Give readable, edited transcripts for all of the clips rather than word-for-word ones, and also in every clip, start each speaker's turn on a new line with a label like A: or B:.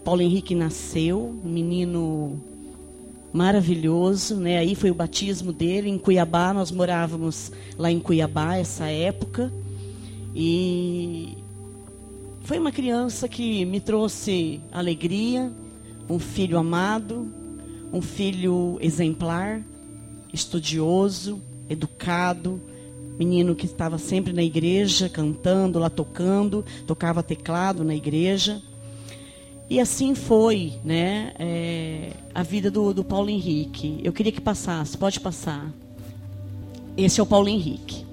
A: Paulo Henrique nasceu, um menino maravilhoso, né? Aí foi o batismo dele em Cuiabá. Nós morávamos lá em Cuiabá essa época. E foi uma criança que me trouxe alegria, um filho amado, um filho exemplar, estudioso, educado, menino que estava sempre na igreja, cantando, lá tocando, tocava teclado na igreja. E assim foi, né, a vida do Paulo Henrique. Eu queria que passasse, pode passar. Esse é o Paulo Henrique.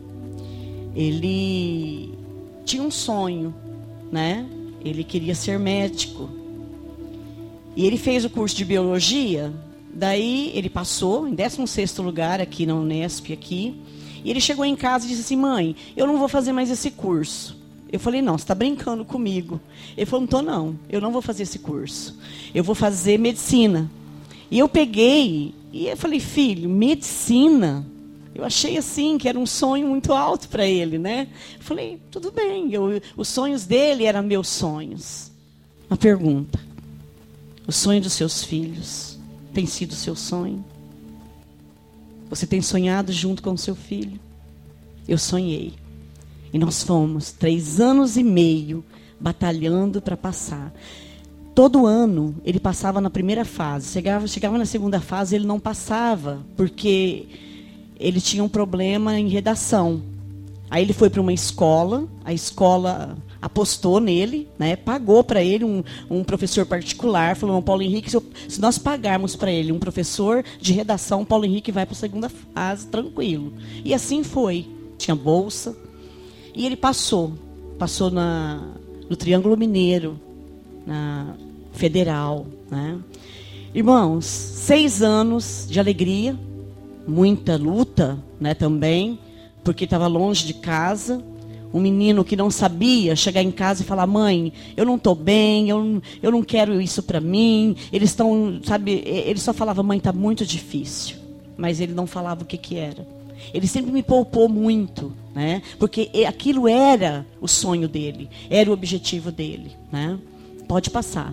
A: Ele tinha um sonho, né? Ele queria ser médico. E ele fez o curso de biologia. Daí ele passou em 16º lugar aqui na Unesp aqui. E ele chegou em casa e disse assim: mãe, eu não vou fazer mais esse curso. Eu falei: não, você está brincando comigo. Ele falou: não, eu não vou fazer esse curso. Eu vou fazer medicina. E eu peguei e eu falei: filho, medicina? Eu achei assim que era um sonho muito alto para ele, né? Eu falei: tudo bem. Os sonhos dele eram meus sonhos. Uma pergunta: o sonho dos seus filhos tem sido o seu sonho? Você tem sonhado junto com o seu filho? Eu sonhei. E nós fomos 3 anos e meio batalhando para passar. Todo ano ele passava na primeira fase. Chegava na segunda fase, ele não passava, porque ele tinha um problema em redação. Aí ele foi para uma escola, a escola apostou nele, né, pagou para ele um professor particular, falou: Paulo Henrique, se nós pagarmos para ele um professor de redação, Paulo Henrique vai para a segunda fase, tranquilo. E assim foi. Tinha bolsa. E ele passou no Triângulo Mineiro, na Federal, né? Irmãos, 6 anos de alegria, muita luta, né, também, porque estava longe de casa. Um menino que não sabia chegar em casa e falar: mãe, eu não estou bem, eu não quero isso para mim. Eles estão, sabe, ele só falava: mãe, está muito difícil. Mas ele não falava o que era. Ele sempre me poupou muito, né? Porque aquilo era o sonho dele, era o objetivo dele, né? Pode passar.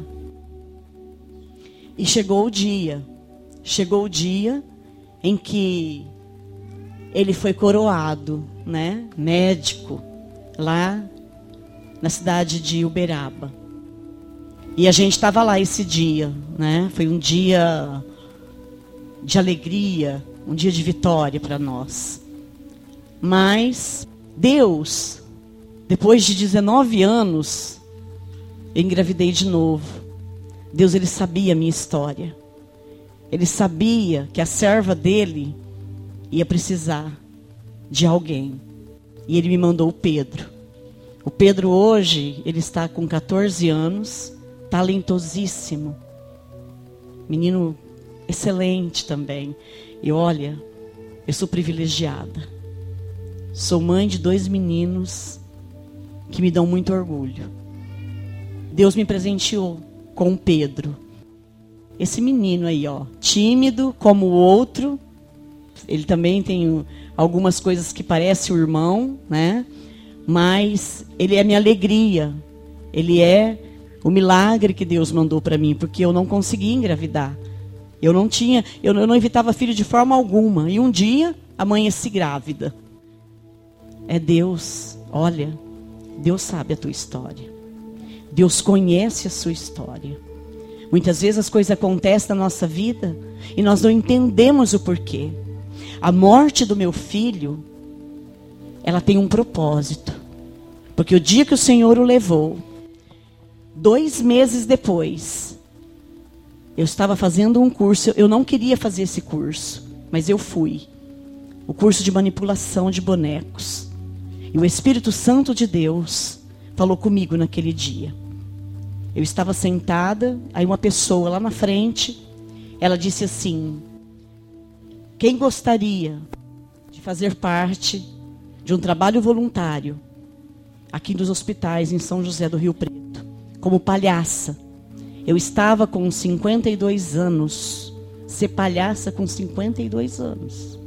A: E chegou o dia em que ele foi coroado, né? Médico, lá na cidade de Uberaba. E a gente estava lá esse dia, né? Foi um dia de alegria, um dia de vitória para nós. Mas Deus, depois de 19 anos, eu engravidei de novo. Deus, ele sabia a minha história. Ele sabia que a serva dele ia precisar de alguém. E ele me mandou o Pedro. O Pedro hoje, ele está com 14 anos, talentosíssimo. Menino excelente também. E olha, eu sou privilegiada. Sou mãe de 2 meninos que me dão muito orgulho. Deus me presenteou com o Pedro. Esse menino aí, ó, tímido como o outro. Ele também tem algumas coisas que parece o irmão, né? Mas ele é minha alegria. Ele é o milagre que Deus mandou para mim, porque eu não conseguia engravidar. Eu não evitava filho de forma alguma. E um dia, amanheci grávida. É Deus. Olha, Deus sabe a tua história. Deus conhece a sua história. Muitas vezes as coisas acontecem na nossa vida e nós não entendemos o porquê. A morte do meu filho, ela tem um propósito. Porque o dia que o Senhor o levou, 2 meses depois, eu estava fazendo um curso. Eu não queria fazer esse curso, mas eu fui. O curso de manipulação de bonecos. E o Espírito Santo de Deus falou comigo naquele dia. Eu estava sentada, aí uma pessoa lá na frente, ela disse assim: quem gostaria de fazer parte de um trabalho voluntário aqui nos hospitais em São José do Rio Preto, como palhaça? Eu estava com 52 anos, ser palhaça com 52 anos.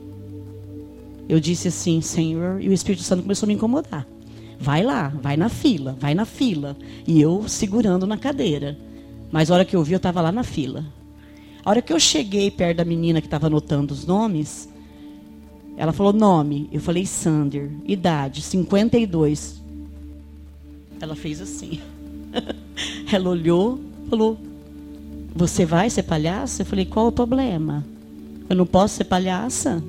A: Eu disse assim: Senhor, e o Espírito Santo começou a me incomodar. Vai lá, vai na fila, vai na fila. E eu segurando na cadeira. Mas a hora que eu vi, eu estava lá na fila. A hora que eu cheguei perto da menina que estava anotando os nomes, ela falou nome. Eu falei Sander. Idade, 52. Ela fez assim. Ela olhou, falou, você vai ser palhaça? Eu falei, qual o problema? Eu não posso ser palhaça?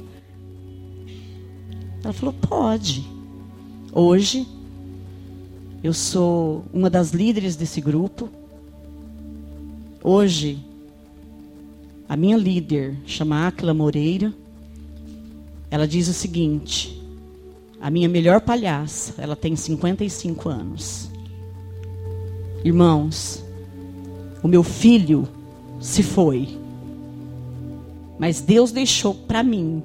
A: Ela falou, pode. Hoje, eu sou uma das líderes desse grupo. Hoje, a minha líder, chama Áquila Moreira, ela diz o seguinte, a minha melhor palhaça, ela tem 55 anos. Irmãos, o meu filho se foi, mas Deus deixou para mim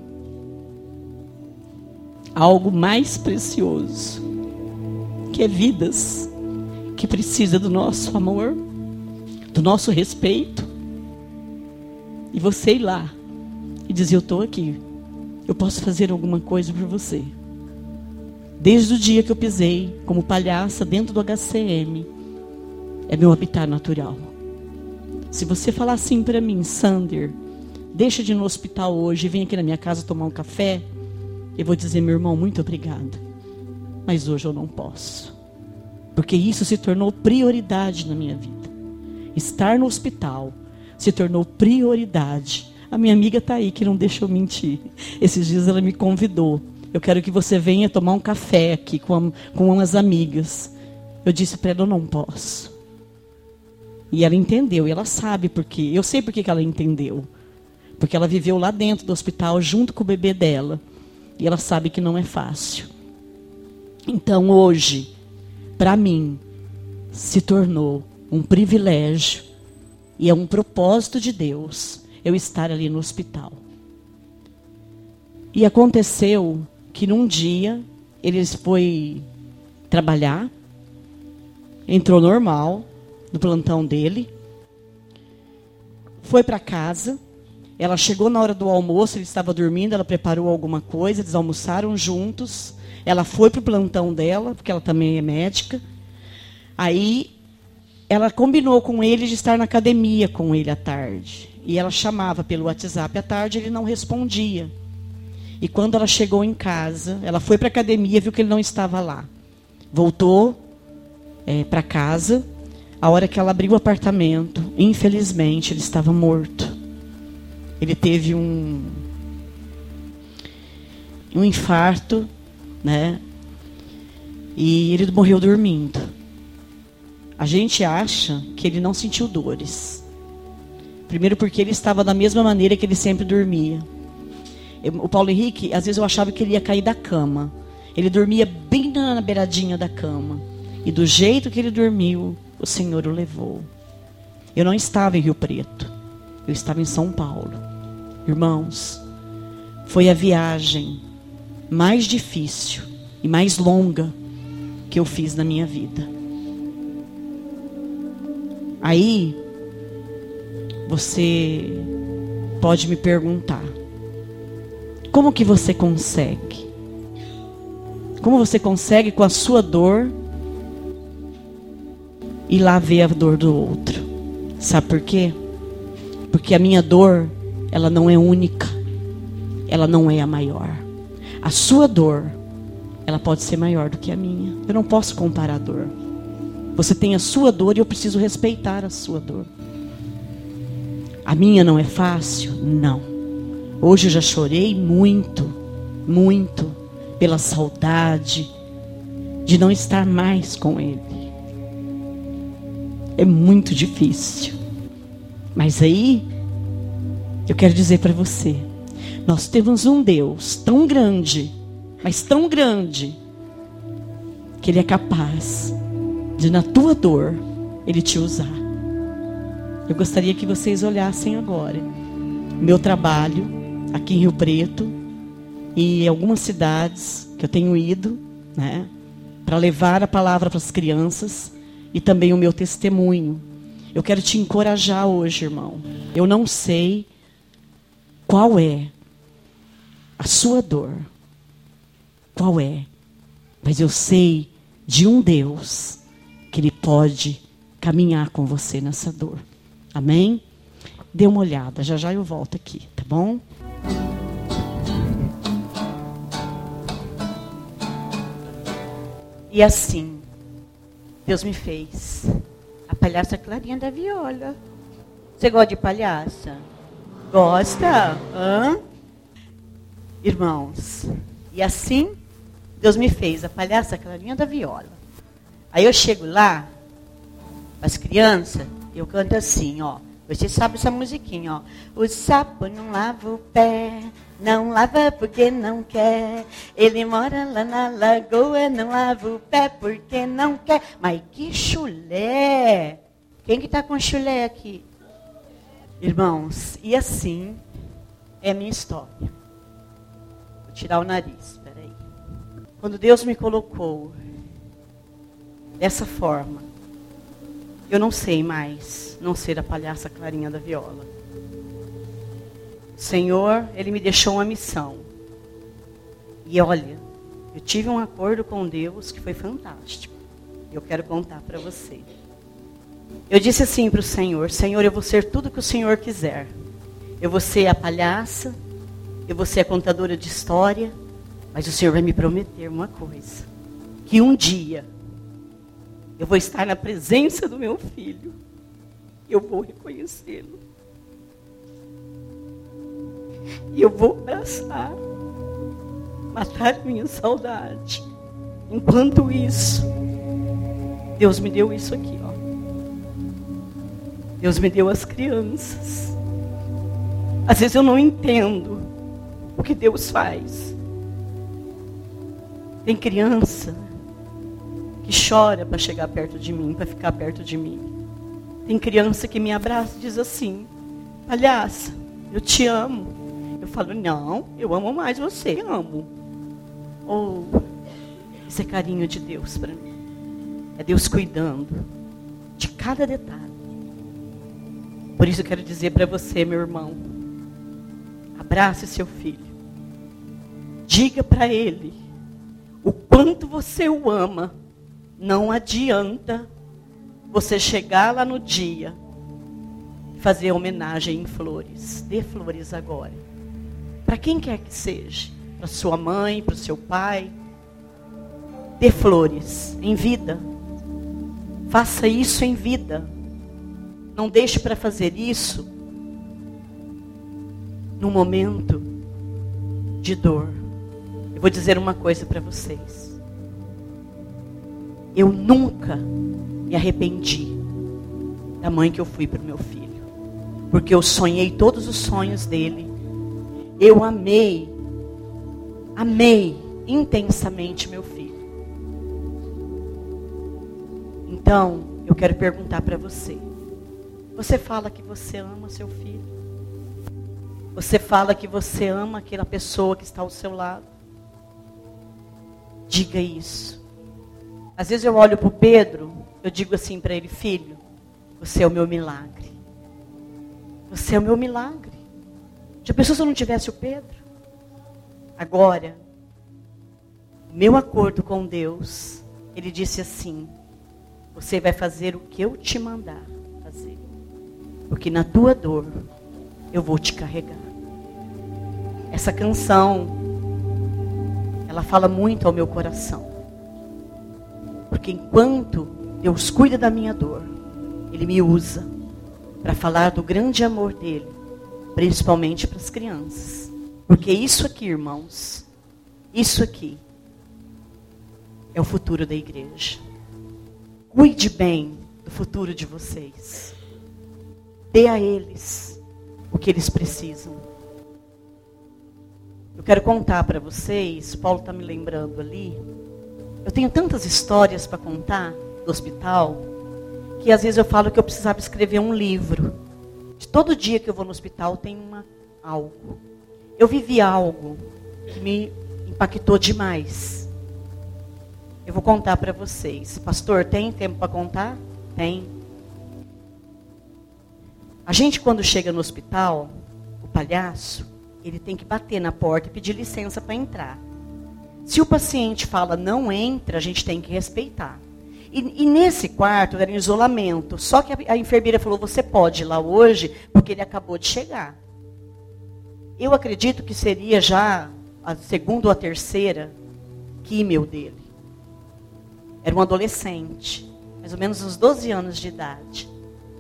A: algo mais precioso, que é vidas que precisa do nosso amor, do nosso respeito. E você ir lá e dizer, eu estou aqui, eu posso fazer alguma coisa por você. Desde o dia que eu pisei como palhaça dentro do HCM, é meu habitat natural. Se você falar assim para mim, Sander, deixa de ir no hospital hoje e vem aqui na minha casa tomar um café, eu vou dizer, meu irmão, muito obrigada, mas hoje eu não posso. Porque isso se tornou prioridade na minha vida. Estar no hospital se tornou prioridade. A minha amiga está aí, que não deixa eu mentir. Esses dias ela me convidou. Eu quero que você venha tomar um café aqui com umas amigas. Eu disse para ela, eu não posso. E ela entendeu, e ela sabe por quê. Eu sei por que ela entendeu. Porque ela viveu lá dentro do hospital junto com o bebê dela. E ela sabe que não é fácil. Então hoje, para mim, se tornou um privilégio e é um propósito de Deus eu estar ali no hospital. E aconteceu que num dia ele foi trabalhar, entrou normal no plantão dele, foi para casa. Ela chegou na hora do almoço, ele estava dormindo, ela preparou alguma coisa, eles almoçaram juntos. Ela foi para o plantão dela, porque ela também é médica. Aí, ela combinou com ele de estar na academia com ele à tarde. E ela chamava pelo WhatsApp à tarde, ele não respondia. E quando ela chegou em casa, ela foi para a academia, viu que ele não estava lá. Voltou para casa. A hora que ela abriu o apartamento, infelizmente, ele estava morto. Ele teve um infarto, né? E ele morreu dormindo. A gente acha que ele não sentiu dores. Primeiro porque ele estava da mesma maneira que ele sempre dormia. O Paulo Henrique, às vezes eu achava que ele ia cair da cama. Ele dormia bem na beiradinha da cama. E do jeito que ele dormiu, o Senhor o levou. Eu não estava em Rio Preto. Eu estava em São Paulo. Irmãos, foi a viagem mais difícil e mais longa que eu fiz na minha vida. Aí, você pode me perguntar, como que você consegue? Como você consegue com a sua dor ir lá ver a dor do outro? Sabe por quê? Porque a minha dor, ela não é única. Ela não é a maior. A sua dor, ela pode ser maior do que a minha. Eu não posso comparar a dor. Você tem a sua dor e eu preciso respeitar a sua dor. A minha não é fácil? Não. Hoje eu já chorei muito, muito, pela saudade de não estar mais com ele. É muito difícil. Mas aí, eu quero dizer para você, nós temos um Deus tão grande, mas tão grande, que Ele é capaz de, na tua dor, Ele te usar. Eu gostaria que vocês olhassem agora meu trabalho aqui em Rio Preto e em algumas cidades que eu tenho ido, né, para levar a palavra para as crianças e também o meu testemunho. Eu quero te encorajar hoje, irmão. Eu não sei qual é a sua dor, qual é, mas eu sei de um Deus que Ele pode caminhar com você nessa dor. Amém? Dê uma olhada, já já eu volto aqui, tá bom? E assim, Deus me fez a palhaça Clarinha da Viola. Você gosta de palhaça? Gosta? Hã? Irmãos, e assim, Deus me fez a palhaça Clarinha da Viola. Aí eu chego lá, as crianças, eu canto assim, ó. Você sabe essa musiquinha, ó. O sapo não lava o pé, não lava porque não quer. Ele mora lá na lagoa, não lava o pé porque não quer. Mas que chulé! Quem que tá com chulé aqui? Irmãos, e assim é a minha história. Vou tirar o nariz, peraí. Quando Deus me colocou dessa forma, eu não sei mais não ser a palhaça Clarinha da Viola. O Senhor, Ele me deixou uma missão. E olha, eu tive um acordo com Deus que foi fantástico. Eu quero contar para você. Eu disse assim para o Senhor: Senhor, eu vou ser tudo que o Senhor quiser. Eu vou ser a palhaça, eu vou ser a contadora de história, mas o Senhor vai me prometer uma coisa: que um dia eu vou estar na presença do meu filho. Eu vou reconhecê-lo. E eu vou abraçar, matar minha saudade. Enquanto isso, Deus me deu isso aqui, ó. Deus me deu as crianças. Às vezes eu não entendo o que Deus faz. Tem criança que chora para chegar perto de mim, para ficar perto de mim. Tem criança que me abraça e diz assim: palhaça, eu te amo. Eu falo: não, eu amo mais você, eu amo. Isso é carinho de Deus para mim. É Deus cuidando de cada detalhe. Por isso eu quero dizer para você, meu irmão, abrace seu filho. Diga para ele o quanto você o ama. Não adianta você chegar lá no dia e fazer homenagem em flores. Dê flores agora. Para quem quer que seja. Para sua mãe, para o seu pai. Dê flores em vida. Faça isso em vida. Não deixe para fazer isso num momento de dor. Eu vou dizer uma coisa para vocês. Eu nunca me arrependi da mãe que eu fui para o meu filho. Porque eu sonhei todos os sonhos dele. Eu amei intensamente meu filho. Então, eu quero perguntar para você. Você fala que você ama seu filho? Você fala que você ama aquela pessoa que está ao seu lado? Diga isso. Às vezes eu olho para o Pedro, eu digo assim para ele: filho, você é o meu milagre. Você é o meu milagre. Já pensou se eu não tivesse o Pedro? Agora, o meu acordo com Deus, Ele disse assim: você vai fazer o que eu te mandar fazer. Porque na tua dor, eu vou te carregar. Essa canção, ela fala muito ao meu coração. Porque enquanto Deus cuida da minha dor, Ele me usa para falar do grande amor dEle, principalmente para as crianças. Porque isso aqui, irmãos, isso aqui é o futuro da igreja. Cuide bem do futuro de vocês. Dê a eles o que eles precisam. Eu quero contar para vocês, Paulo está me lembrando ali, eu tenho tantas histórias para contar do hospital, que às vezes eu falo que eu precisava escrever um livro. De todo dia que eu vou no hospital tem algo. Eu vivi algo que me impactou demais. Eu vou contar para vocês. Pastor, tem tempo para contar? Tem. A gente, quando chega no hospital, o palhaço, ele tem que bater na porta e pedir licença para entrar. Se o paciente fala não entra, a gente tem que respeitar. E nesse quarto era em isolamento. Só que a enfermeira falou, você pode ir lá hoje, porque ele acabou de chegar. Eu acredito que seria já a segunda ou a terceira químio dele. Era um adolescente, mais ou menos uns 12 anos de idade.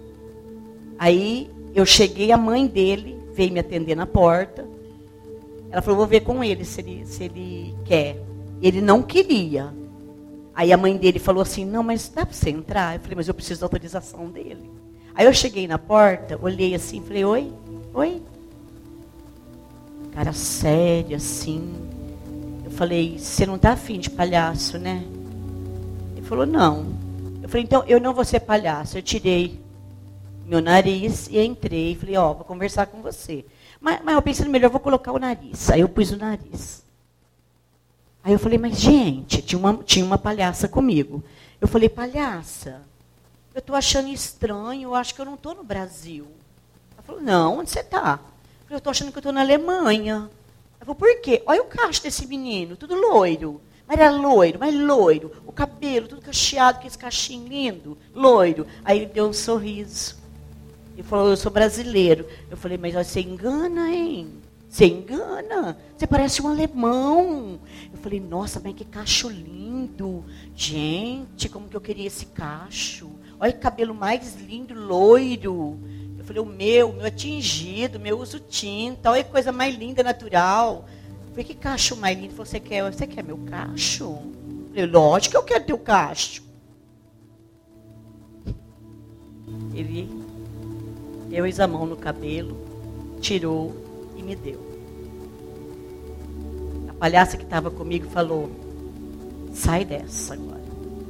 A: Aí eu cheguei, a mãe dele veio me atender na porta. Ela falou, vou ver com ele se ele quer. Ele não queria. Aí a mãe dele falou assim, não, mas dá para você entrar? Eu falei, mas eu preciso da autorização dele. Aí eu cheguei na porta, olhei assim, falei, oi, oi. Cara sério, assim. Eu falei, você não está afim de palhaço, né? Ele falou, não. Eu falei, então, eu não vou ser palhaço. Eu tirei meu nariz e entrei. Falei, ó, vou conversar com você. Mas eu pensei, melhor, eu vou colocar o nariz. Aí eu pus o nariz. Aí eu falei, mas gente, tinha uma palhaça comigo. Eu falei, palhaça, eu estou achando estranho, eu acho que eu não estou no Brasil. Ela falou, não, onde você está? Eu estou achando que eu estou na Alemanha. Eu falei, por quê? Olha o cacho desse menino, tudo loiro. Mas era loiro, mas loiro. O cabelo, tudo cacheado, com esse cachinho lindo, loiro. Aí ele deu um sorriso. Ele falou, eu sou brasileiro. Eu falei, mas você engana, hein? Você engana. Você parece um alemão. Eu falei, nossa, mas que cacho lindo. Gente, como que eu queria esse cacho. Olha que cabelo mais lindo, loiro. Eu falei, o meu é tingido, meu uso tinta. Olha que coisa mais linda, natural. Eu falei, que cacho mais lindo você quer meu cacho? Eu falei, lógico que eu quero teu cacho. Ele pôs a mão no cabelo, tirou e me deu. A palhaça que estava comigo falou, sai dessa agora.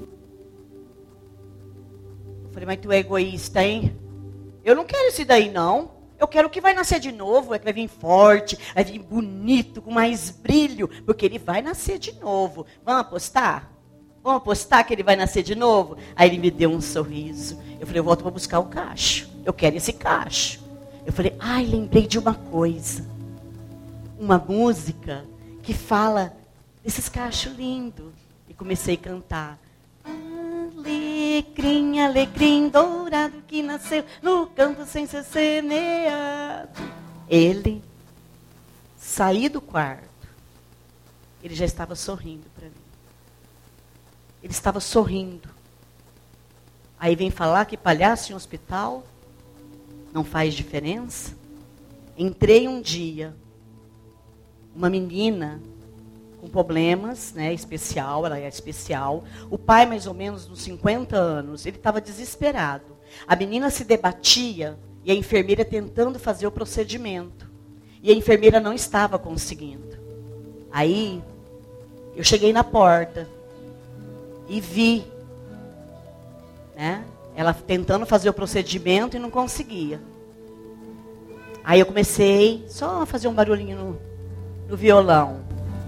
A: Eu falei, mas tu é egoísta, hein? Eu não quero esse daí, não. Eu quero que vai nascer de novo, é que vai vir forte, vai vir bonito, com mais brilho, porque ele vai nascer de novo. Vamos apostar? Vamos apostar que ele vai nascer de novo? Aí ele me deu um sorriso. Eu falei, eu volto para buscar o cacho. Eu quero esse cacho. Eu falei, ai, lembrei de uma coisa. Uma música que fala desses cachos lindos. E comecei a cantar. Alecrim, alecrim dourado que nasceu no campo sem ser semeado. Ele saiu do quarto. Ele já estava sorrindo para mim. Ele estava sorrindo. Aí vem falar que palhaço em hospital não faz diferença. Entrei um dia, uma menina com problemas, né, especial, ela é especial. O pai, mais ou menos, uns 50 anos, ele estava desesperado. A menina se debatia e a enfermeira tentando fazer o procedimento. E a enfermeira não estava conseguindo. Aí, eu cheguei na porta e vi, né, ela tentando fazer o procedimento e não conseguia. Aí eu comecei só a fazer um barulhinho no violão.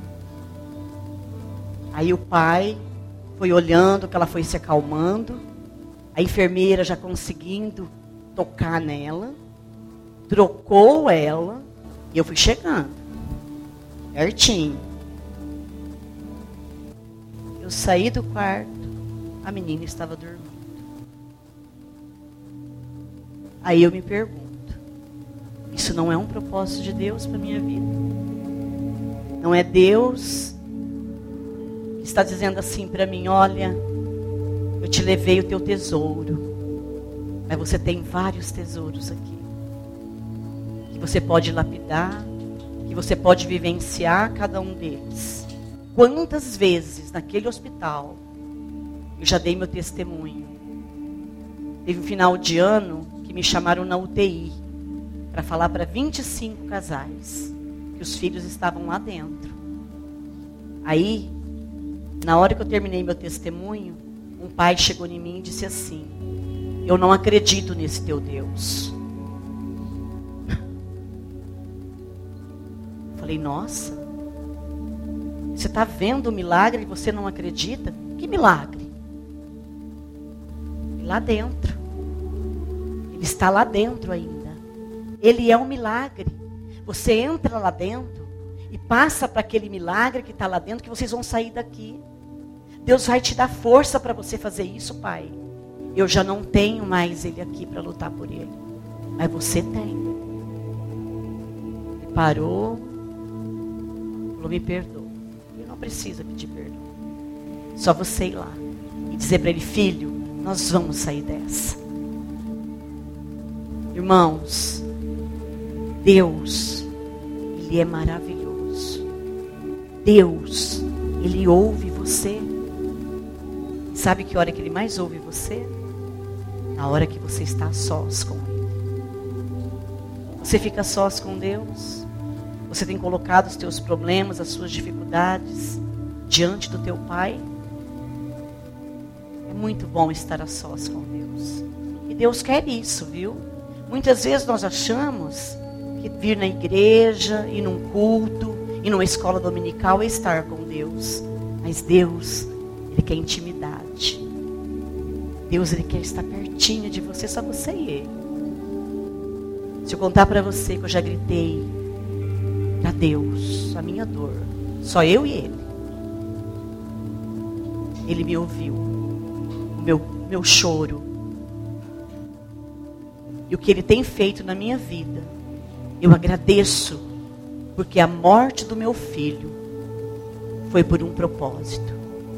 A: Aí o pai foi olhando que ela foi se acalmando. A enfermeira já conseguindo tocar nela. Trocou ela. E eu fui chegando. Pertinho. Eu saí do quarto. A menina estava dormindo. Aí eu me pergunto. Isso não é um propósito de Deus para a minha vida? Não é Deus que está dizendo assim para mim, olha, eu te levei o teu tesouro, mas você tem vários tesouros aqui, que você pode lapidar, que você pode vivenciar cada um deles. Quantas vezes naquele hospital eu já dei meu testemunho. Teve um final de ano que me chamaram na UTI para falar para 25 casais que os filhos estavam lá dentro. Aí, na hora que eu terminei meu testemunho, um pai chegou em mim e disse assim, eu não acredito nesse teu Deus. Eu falei, nossa, você está vendo o milagre e você não acredita? Que milagre? E lá dentro. Ele está lá dentro ainda. Ele é um milagre. Você entra lá dentro e passa para aquele milagre que está lá dentro, que vocês vão sair daqui.
B: Deus vai te dar força para você fazer isso, pai. Eu já não tenho mais ele aqui para lutar por ele. Mas você tem. Ele parou. Falou, me perdoa. Ele não precisa pedir perdão. Só você ir lá e dizer para ele, filho, nós vamos sair dessa. Irmãos, Deus, Ele é maravilhoso. Deus, Ele ouve você. Sabe que hora que Ele mais ouve você? Na hora que você está a sós com Ele. Você fica a sós com Deus? Você tem colocado os teus problemas, as suas dificuldades diante do teu Pai? É muito bom estar a sós com Deus. E Deus quer isso, viu? Muitas vezes nós achamos que vir na igreja, ir num culto, ir numa escola dominical é estar com Deus. Mas Deus, Ele quer intimidade. Deus, Ele quer estar pertinho de você, só você e Ele. Se eu contar para você que eu já gritei para Deus a minha dor, só eu e Ele. Ele me ouviu, o meu choro. E o que Ele tem feito na minha vida, eu agradeço, porque a morte do meu filho foi por um propósito.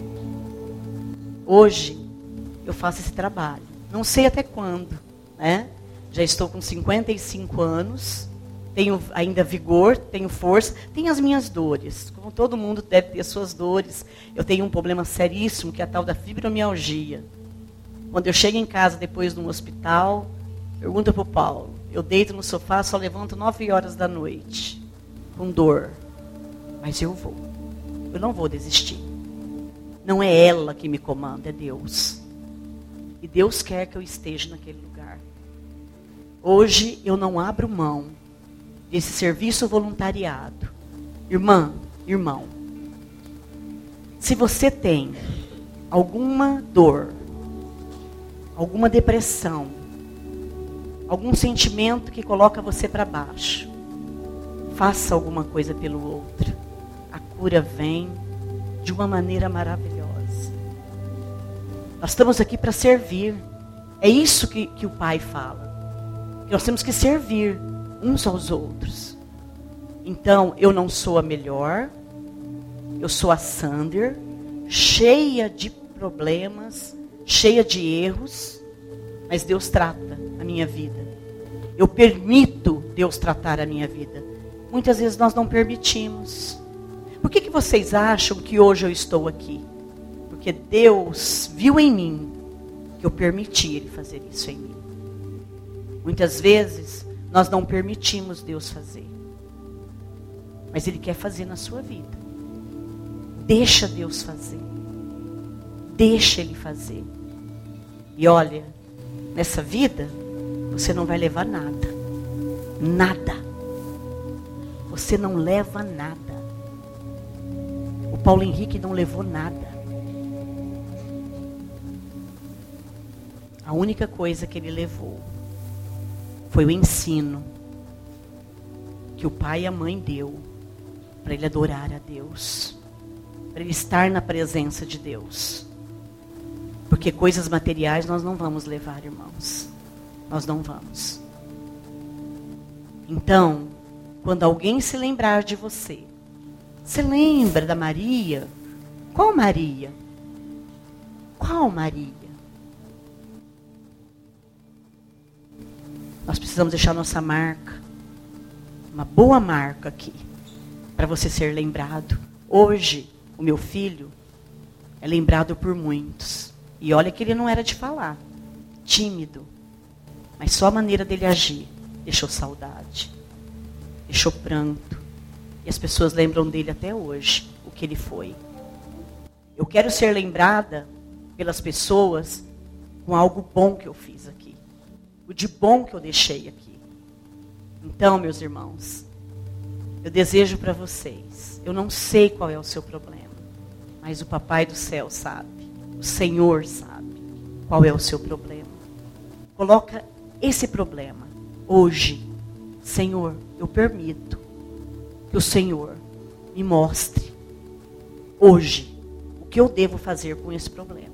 B: Hoje, eu faço esse trabalho. Não sei até quando, né? Já estou com 55 anos, tenho ainda vigor, tenho força, tenho as minhas dores. Como todo mundo deve ter suas dores. Eu tenho um problema seríssimo, que é a tal da fibromialgia. Quando eu chego em casa depois de um hospital, pergunta para o Paulo, eu deito no sofá, só levanto 9 horas da noite, com dor. Mas eu vou. Eu não vou desistir. Não é ela que me comanda, é Deus. E Deus quer que eu esteja naquele lugar. Hoje eu não abro mão desse serviço voluntariado. Irmã, irmão, se você tem alguma dor, alguma depressão, algum sentimento que coloca você para baixo, faça alguma coisa pelo outro. A cura vem de uma maneira maravilhosa. Nós estamos aqui para servir. É isso que o Pai fala. Que nós temos que servir uns aos outros. Então, eu não sou a melhor. Eu sou a Sander, cheia de problemas, cheia de erros. Mas Deus trata a minha vida. Eu permito Deus tratar a minha vida. Muitas vezes nós não permitimos. Por que vocês acham que hoje eu estou aqui? Porque Deus viu em mim que eu permiti Ele fazer isso em mim. Muitas vezes nós não permitimos Deus fazer. Mas Ele quer fazer na sua vida. Deixa Deus fazer. Deixa Ele fazer. E olha, nessa vida, você não vai levar nada. Nada. Você não leva nada. O Paulo Henrique não levou nada. A única coisa que ele levou foi o ensino que o pai e a mãe deu para ele adorar a Deus, para ele estar na presença de Deus. Porque coisas materiais nós não vamos levar, irmãos. Nós não vamos. Então, quando alguém se lembrar de você, você lembra da Maria? Qual Maria? Qual Maria? Nós precisamos deixar nossa marca, uma boa marca aqui, para você ser lembrado. Hoje, o meu filho é lembrado por muitos. E olha que ele não era de falar, tímido. Mas só a maneira dele agir deixou saudade, deixou pranto. E as pessoas lembram dele até hoje, o que ele foi. Eu quero ser lembrada pelas pessoas com algo bom que eu fiz aqui. O de bom que eu deixei aqui. Então, meus irmãos, eu desejo para vocês, eu não sei qual é o seu problema, mas o Papai do Céu sabe, o Senhor sabe qual é o seu problema. Coloca esse problema hoje. Senhor, eu permito que o Senhor me mostre hoje o que eu devo fazer com esse problema.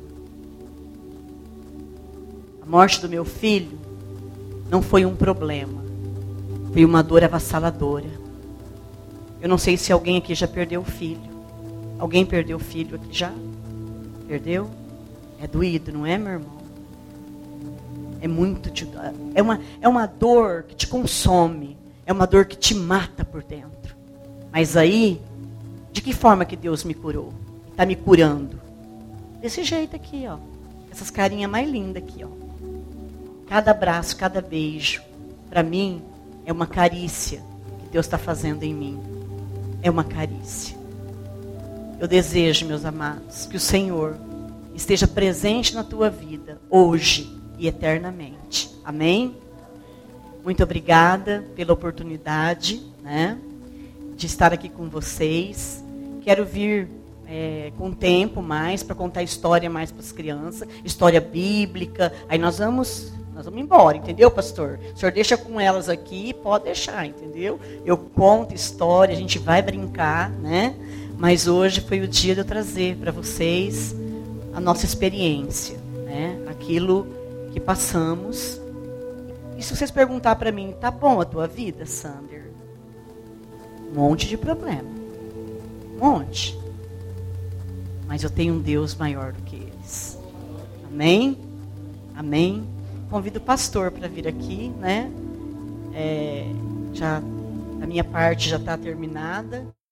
B: A morte do meu filho não foi um problema, foi uma dor avassaladora. Eu não sei se alguém aqui já perdeu o filho. Alguém perdeu o filho aqui já? Perdeu? É doído, não é, meu irmão? É muito, é uma dor que te consome, é uma dor que te mata por dentro. Mas aí, de que forma que Deus me curou? Está me curando? Desse jeito aqui, ó. Essas carinhas mais lindas aqui, ó. Cada abraço, cada beijo, para mim, é uma carícia que Deus está fazendo em mim. É uma carícia. Eu desejo, meus amados, que o Senhor esteja presente na tua vida, hoje e eternamente. Amém? Muito obrigada pela oportunidade, né, de estar aqui com vocês. Quero vir com tempo mais para contar história mais para as crianças, história bíblica. Aí nós vamos embora, entendeu, pastor? O senhor deixa com elas aqui, pode deixar, entendeu? Eu conto história, a gente vai brincar, né? Mas hoje foi o dia de eu trazer para vocês a nossa experiência, né? Aquilo que passamos. E se vocês perguntar para mim, tá bom a tua vida, Sander? Um monte de problema. Um monte. Mas eu tenho um Deus maior do que eles. Amém? Amém? Convido o pastor para vir aqui, né? A minha parte já está terminada.